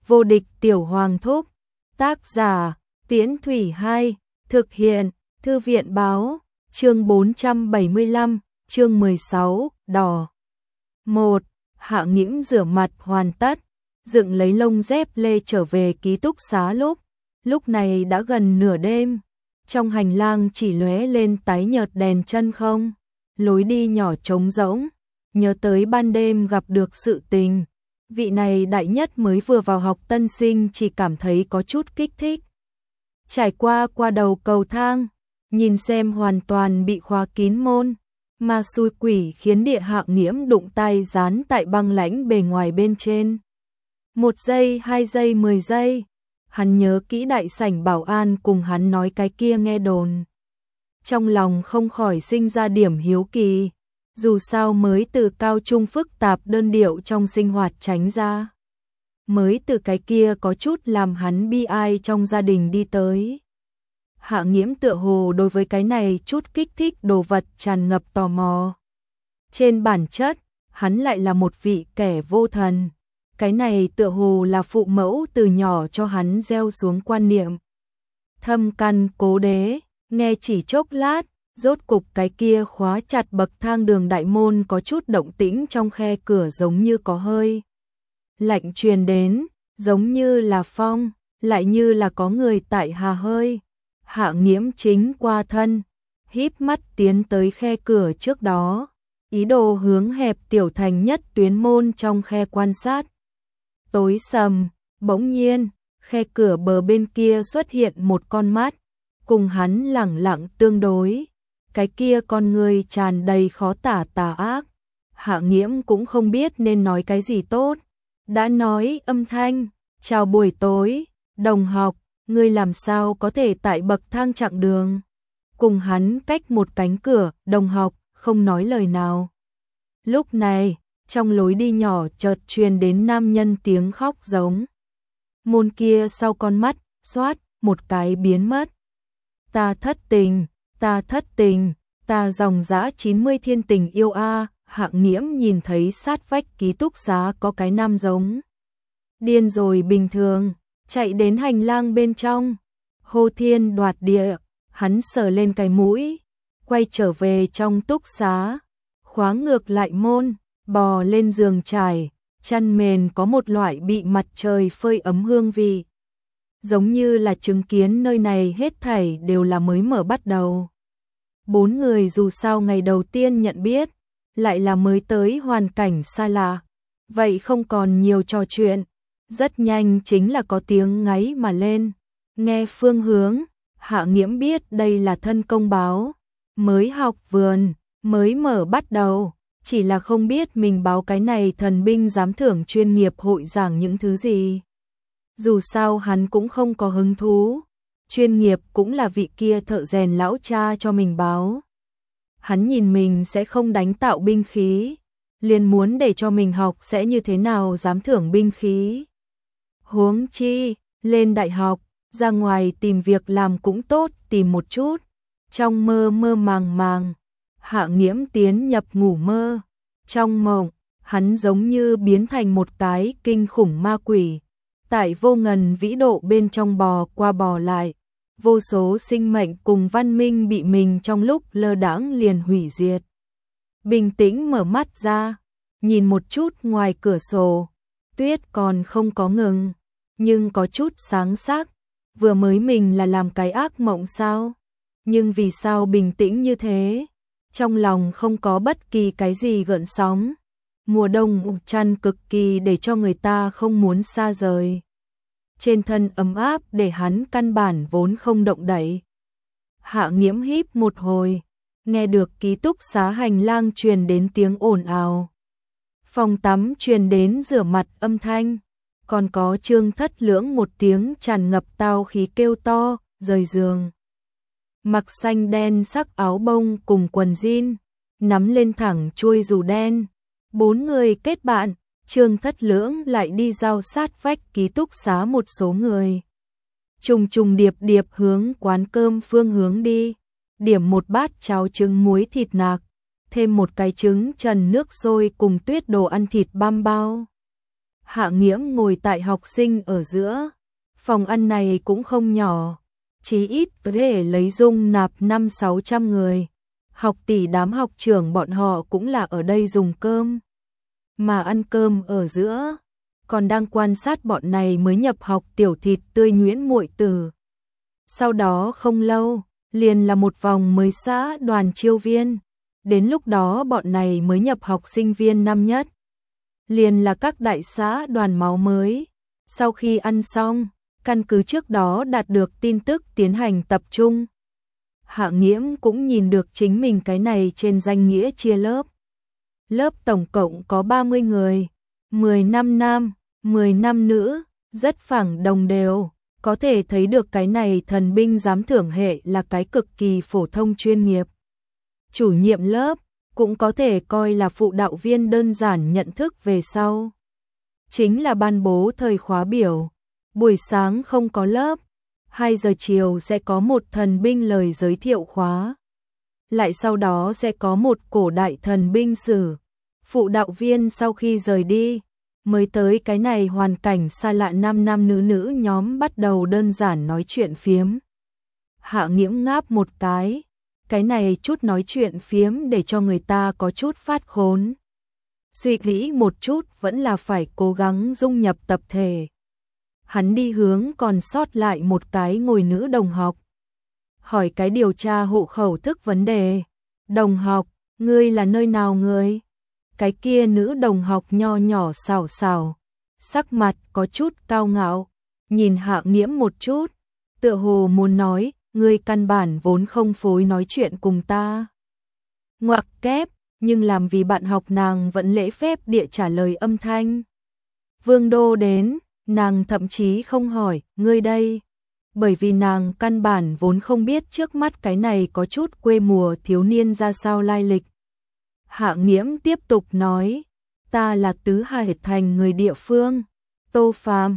Vô địch tiểu hoàng thúc. Tác giả Tiễn Thủy 2. Thực hiện Thư viện báo. Chương 475, chương 16, đỏ. 1. Hạ Nghiễm rửa mặt hoàn tất, dựng lấy lông dép lê trở về ký túc xá lúc này đã gần nửa đêm. Trong hành lang chỉ lóe lên tái nhợt đèn chân không, lối đi nhỏ trống rỗng, nhớ tới ban đêm gặp được sự tình. Vị này đại nhất mới vừa vào học tân sinh chỉ cảm thấy có chút kích thích. Trải qua đầu cầu thang, nhìn xem hoàn toàn bị khóa kín môn, mà xui quỷ khiến Địa Hạ Nghiễm đụng tay dán tại băng lãnh bề ngoài bên trên. 1 giây, 2 giây, 10 giây. Hắn nhớ kỹ đại sảnh bảo an cùng hắn nói cái kia nghe đồn. Trong lòng không khỏi sinh ra điểm hiếu kỳ. Dù sao mới từ cao trung phức tạp đơn điệu trong sinh hoạt tránh ra. Mới từ cái kia có chút làm hắn bi ai trong gia đình đi tới. Hạ Nghiễm tựa hồ đối với cái này chút kích thích đồ vật tràn ngập tò mò. Trên bản chất, hắn lại là một vị kẻ vô thần. Cái này tựa hồ là phụ mẫu từ nhỏ cho hắn gieo xuống quan niệm. Thâm căn cố đế, nghe chỉ chốc lát, rốt cục cái kia khóa chặt bậc thang đường đại môn có chút động tĩnh trong khe cửa giống như có hơi lạnh truyền đến, giống như là phong, lại như là có người tại hà hơi. Hạ Nghiễm chính qua thân, híp mắt tiến tới khe cửa trước đó, ý đồ hướng hẹp tiểu thành nhất tuyến môn trong khe quan sát. Tối sầm, bỗng nhiên, khe cửa bờ bên kia xuất hiện một con mắt, cùng hắn lẳng lặng tương đối. Cái kia con người tràn đầy khó tả tà ác. Hạ Nghiễm cũng không biết nên nói cái gì tốt. Đã nói âm thanh, chào buổi tối, đồng học, ngươi làm sao có thể tại bậc thang chặng đường. Cùng hắn cách một cánh cửa, đồng học, không nói lời nào. Lúc này, trong lối đi nhỏ chợt truyền đến nam nhân tiếng khóc giống. Môn kia sau con mắt, xoát, một cái biến mất. Ta thất tình, ta dòng dã 90 thiên tình yêu a. Hạ Nghiễm nhìn thấy sát vách ký túc xá có cái nam giống điên rồi bình thường, chạy đến hành lang bên trong, hô thiên đoạt địa. Hắn sờ lên cái mũi, quay trở về trong túc xá, khóa ngược lại môn, bò lên giường trải, chăn mền có một loại bị mặt trời phơi ấm hương vị, giống như là chứng kiến nơi này hết thảy đều là mới mở bắt đầu. 4 người dù sao ngày đầu tiên nhận biết, lại là mới tới hoàn cảnh xa lạ, vậy không còn nhiều trò chuyện, rất nhanh chính là có tiếng ngáy mà lên. Nghe phương hướng, Hạ Nghiễm biết đây là thân công báo, mới học vườn, mới mở bắt đầu, chỉ là không biết mình báo cái này thần binh giám thưởng chuyên nghiệp hội giảng những thứ gì. Dù sao hắn cũng không có hứng thú, chuyên nghiệp cũng là vị kia thợ rèn lão cha cho mình báo. Hắn nhìn mình sẽ không đánh tạo binh khí, liền muốn để cho mình học sẽ như thế nào giám thưởng binh khí. Huống chi, lên đại học, ra ngoài tìm việc làm cũng tốt tìm một chút. Trong mơ màng, Hạ Nghiễm tiến nhập ngủ mơ. Trong mộng, hắn giống như biến thành một cái kinh khủng ma quỷ. Tại vô ngần vĩ độ bên trong bò qua bò lại, vô số sinh mệnh cùng văn minh bị mình trong lúc lơ đãng liền hủy diệt. Bình tĩnh mở mắt ra, nhìn một chút ngoài cửa sổ, tuyết còn không có ngừng, nhưng có chút sáng sắc. Vừa mới mình là làm cái ác mộng sao? Nhưng vì sao bình tĩnh như thế? Trong lòng không có bất kỳ cái gì gợn sóng. Mùa đông chăn cực kỳ để cho người ta không muốn xa rời. Trên thân ấm áp để hắn căn bản vốn không động đậy. Hạ Nghiễm híp một hồi, nghe được ký túc xá hành lang truyền đến tiếng ồn ào. Phòng tắm truyền đến rửa mặt âm thanh, còn có Trương Thất Lưỡng một tiếng tràn ngập tao khí kêu to, rời giường. Mặc xanh đen sắc áo bông cùng quần jean, nắm lên thẳng chuôi dù đen. 4 người kết bạn, Trương Thất Lưỡng lại đi giao sát vách ký túc xá một số người. Trùng điệp hướng quán cơm phương hướng đi, điểm một bát cháo trứng muối thịt nạc, thêm một cái trứng trần nước sôi cùng tuyết đồ ăn thịt băm bao. Hạ Nghiễm ngồi tại học sinh ở giữa. Phòng ăn này cũng không nhỏ, chí ít có thể lấy dung nạp 500-600 người. Học tỷ đám học trưởng bọn họ cũng là ở đây dùng cơm. Mà ăn cơm ở giữa, còn đang quan sát bọn này mới nhập học tiểu thịt tươi nhuyễn muội tử. Sau đó không lâu, liền là một vòng mới xã đoàn chiêu viên. Đến lúc đó bọn này mới nhập học sinh viên năm nhất. Liền là các đại xã đoàn máu mới. Sau khi ăn xong, căn cứ trước đó đạt được tin tức tiến hành tập trung. Hạ Nghiễm cũng nhìn được chính mình cái này trên danh nghĩa chia lớp. Lớp tổng cộng có 30 người, 15 nam, 15 nữ, rất phẳng đồng đều. Có thể thấy được cái này thần binh giám thưởng hệ là cái cực kỳ phổ thông chuyên nghiệp. Chủ nhiệm lớp cũng có thể coi là phụ đạo viên đơn giản nhận thức về sau. Chính là ban bố thời khóa biểu. Buổi sáng không có lớp, 2 giờ chiều sẽ có một thần binh lời giới thiệu khóa. Lại sau đó sẽ có một cổ đại thần binh sử. Phụ đạo viên sau khi rời đi, mới tới cái này hoàn cảnh xa lạ nam nam nữ nữ nhóm bắt đầu đơn giản nói chuyện phiếm. Hạ Nghiễm ngáp một cái này chút nói chuyện phiếm để cho người ta có chút phát khốn. Suy nghĩ một chút vẫn là phải cố gắng dung nhập tập thể. Hắn đi hướng còn sót lại một cái ngồi nữ đồng học. Hỏi cái điều tra hộ khẩu thức vấn đề. Đồng học, ngươi là nơi nào người? Cái kia nữ đồng học nho nhỏ xào xào, sắc mặt có chút cao ngạo, nhìn Hạ Nghiễm một chút, tựa hồ muốn nói, ngươi căn bản vốn không phối nói chuyện cùng ta. Ngoặc kép, nhưng làm vì bạn học nàng vẫn lễ phép địa trả lời âm thanh. Vương Đô đến, nàng thậm chí không hỏi, ngươi đây. Bởi vì nàng căn bản vốn không biết trước mắt cái này có chút quê mùa thiếu niên ra sao lai lịch. Hạ Nghiễm tiếp tục nói, ta là Tứ Hải Thành người địa phương, Tô Phàm.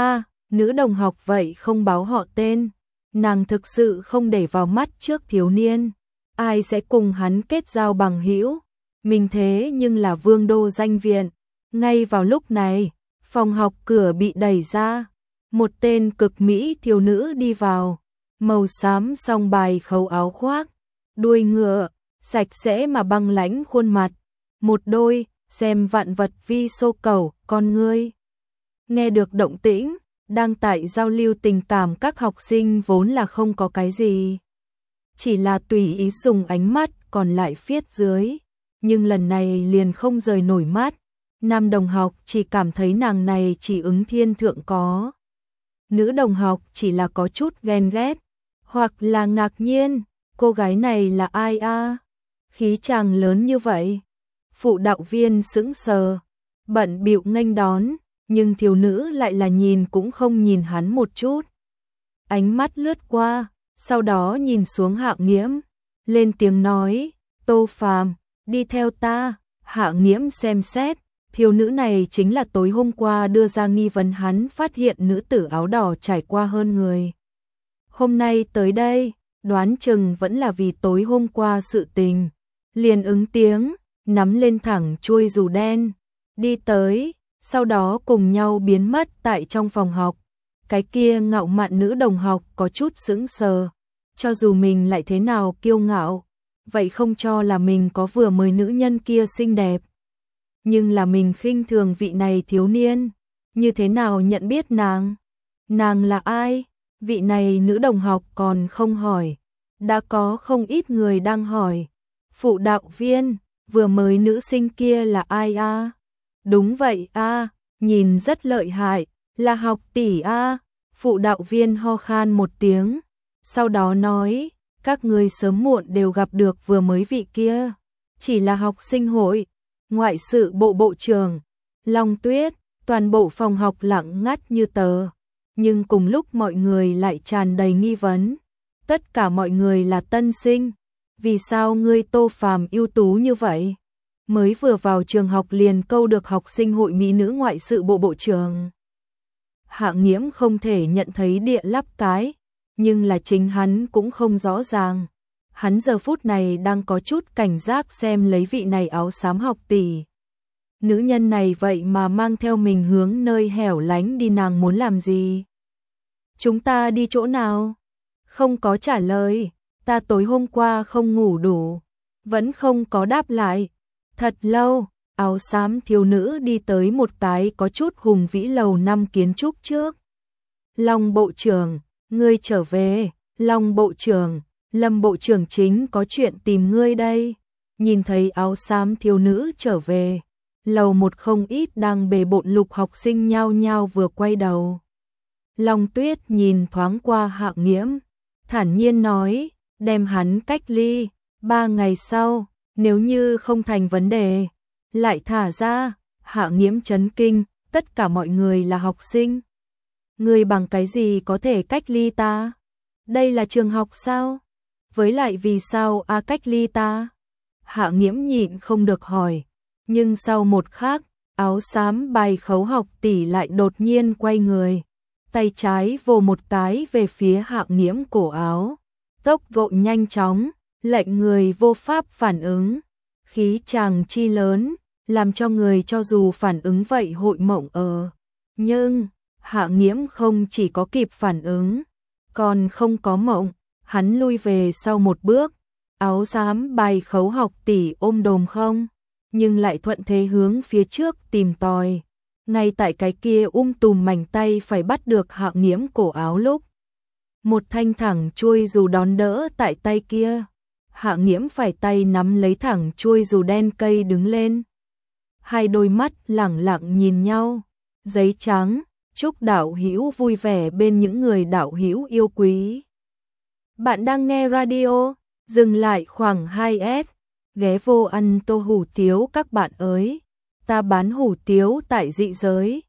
Nữ đồng học vậy không báo họ tên, nàng thực sự không để vào mắt trước thiếu niên, ai sẽ cùng hắn kết giao bằng hữu, mình thế nhưng là Vương Đô danh viện. Ngay vào lúc này, phòng học cửa bị đẩy ra, một tên cực mỹ thiếu nữ đi vào, màu xám song bài khấu áo khoác, đuôi ngựa, sạch sẽ mà băng lãnh khuôn mặt, một đôi xem vạn vật vi xô cầu con ngươi. Nghe được động tĩnh, đang tại giao lưu tình cảm các học sinh vốn là không có cái gì, chỉ là tùy ý dùng ánh mắt còn lại phiết dưới, nhưng lần này liền không rời nổi mắt. Nam đồng học chỉ cảm thấy nàng này chỉ ứng thiên thượng có. Nữ đồng học chỉ là có chút ghen ghét, hoặc là ngạc nhiên, cô gái này là ai a? Khí chàng lớn như vậy. Phụ đạo viên sững sờ, bận bịu nghênh đón, nhưng thiếu nữ lại là nhìn cũng không nhìn hắn một chút. Ánh mắt lướt qua, sau đó nhìn xuống Hạ Nghiễm, lên tiếng nói, Tô Phàm, đi theo ta. Hạ Nghiễm xem xét, thiếu nữ này chính là tối hôm qua đưa ra nghi vấn hắn phát hiện nữ tử áo đỏ trải qua hơn người. Hôm nay tới đây, đoán chừng vẫn là vì tối hôm qua sự tình. Liền ứng tiếng, nắm lên thẳng chuôi dù đen, đi tới, sau đó cùng nhau biến mất tại trong phòng học. Cái kia ngạo mạn nữ đồng học có chút sững sờ, cho dù mình lại thế nào kiêu ngạo, vậy không cho là mình có vừa mới nữ nhân kia xinh đẹp. Nhưng là mình khinh thường vị này thiếu niên, như thế nào nhận biết nàng? Nàng là ai? Vị này nữ đồng học còn không hỏi, đã có không ít người đang hỏi. Phụ đạo viên, vừa mới nữ sinh kia là ai a? Đúng vậy a, nhìn rất lợi hại, là học tỷ a. Phụ đạo viên ho khan một tiếng, sau đó nói, các người sớm muộn đều gặp được vừa mới vị kia, chỉ là học sinh hội, ngoại sự bộ bộ trưởng, Long Tuyết. Toàn bộ phòng học lặng ngắt như tờ, nhưng cùng lúc mọi người lại tràn đầy nghi vấn. Tất cả mọi người là tân sinh, vì sao ngươi Tô Phàm ưu tú như vậy? Mới vừa vào trường học liền câu được học sinh hội mỹ nữ ngoại sự bộ bộ trưởng. Hạ Nghiễm không thể nhận thấy địa lắp cái, nhưng là chính hắn cũng không rõ ràng. Hắn giờ phút này đang có chút cảnh giác xem lấy vị này áo xám học tỷ. nữ nhân này vậy mà mang theo mình hướng nơi hẻo lánh đi, nàng muốn làm gì? Chúng ta đi chỗ nào? Không có trả lời, ta tối hôm qua không ngủ đủ, vẫn không có đáp lại. Thật lâu, áo xám thiếu nữ đi tới một cái có chút hùng vĩ lầu năm kiến trúc trước. Long bộ trưởng, ngươi trở về. Long bộ trưởng, Lâm bộ trưởng chính có chuyện tìm ngươi đây. Nhìn thấy áo xám thiếu nữ trở về, lầu một không ít đang bề bộn lục học sinh nhao nhao vừa quay đầu. Long Tuyết nhìn thoáng qua Hạ Nghiễm, thản nhiên nói, đem hắn cách ly, 3 ngày sau, nếu như không thành vấn đề, lại thả ra. Hạ Nghiễm chấn kinh, tất cả mọi người là học sinh. Ngươi bằng cái gì có thể cách ly ta? Đây là trường học sao? Với lại vì sao cách ly ta? Hạ Nghiễm nhịn không được hỏi, nhưng sau một khắc, áo xám bài khấu học tỷ lại đột nhiên quay người, tay trái vồ một cái về phía Hạ Nghiễm cổ áo, tốc độ nhanh chóng, lệnh người vô pháp phản ứng, khí chàng chi lớn, làm cho người cho dù phản ứng vậy hội mộng nhưng Hạ Nghiễm không chỉ có kịp phản ứng, còn không có mộng, hắn lui về sau một bước, áo xám bài khấu học tỷ ôm đồm không, nhưng lại thuận thế hướng phía trước tìm tòi. Ngay tại cái kia tùm mảnh tay phải bắt được Hạ Nghiễm cổ áo lúc, một thanh thẳng chuôi dù đón đỡ tại tay kia. Hạ Nghiễm phải tay nắm lấy thẳng chuôi dù đen cây đứng lên. Hai đôi mắt lẳng lặng nhìn nhau. Giấy trắng, chúc đạo hữu vui vẻ bên những người đạo hữu yêu quý. Bạn đang nghe radio, dừng lại khoảng 2S, ghé vô ăn tô hủ tiếu các bạn ơi. Ta bán hủ tiếu tại dị giới.